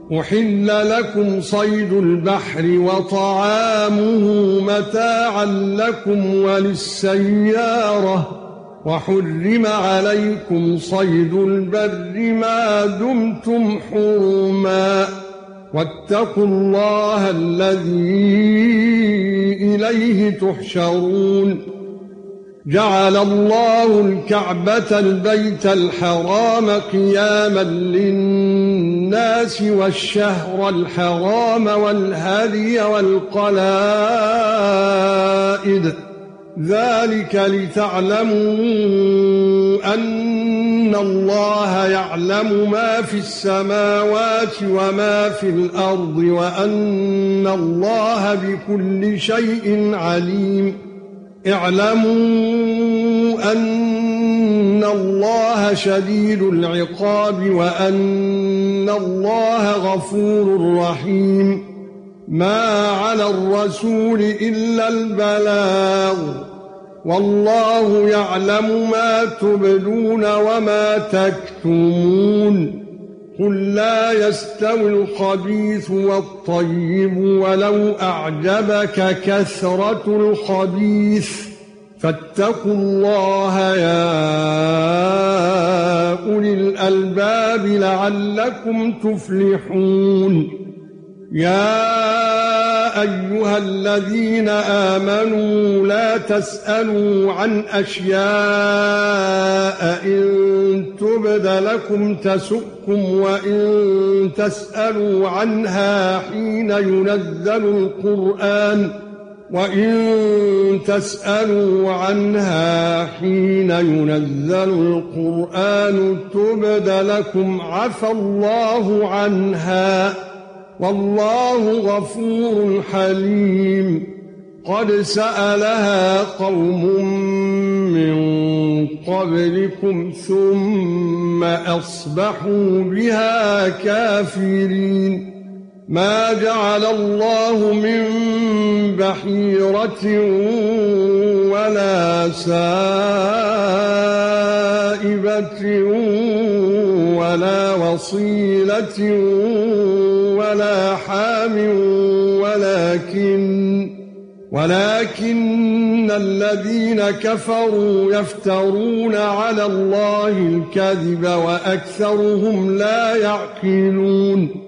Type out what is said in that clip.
أحل لكم صيد البحر وطعامه متاعا لكم وللسيارة وحرم عليكم صيد البر ما دمتم حرما واتقوا الله الذي إليه تحشرون جعل الله الكعبة البيت الحرام قياما للناس والشهر الحرام والهدي والقلائد ذلك لتعلموا أن الله يعلم ما في السماوات وما في الأرض وأن الله بكل شيء عليم اعلموا أن الله شديد العقاب وأن الله غفور رحيم ما على الرسول إلا البلاغ والله يعلم ما تبدون وما تكتمون قل لا يستوي الخبيث والطيب ولو أعجبك كثرة الخبيث فاتقوا الله يا أولي الألباب لعلكم تفلحون يا ايها الذين امنوا لا تسالوا عن اشياء ان تبد لكم تسؤكم وان تسالوا عنها حين ينزل القرآن تبد لكم عفى الله عنها والله غفور حليم قد سألها قوم من قبلكم ثم أصبحوا بها كافرين ما جعل الله من بحيرة ولا سائبة ولا وصيلة ولا حام ولكن الذين كفروا يفترون على الله الكذب وأكثرهم لا يعقلون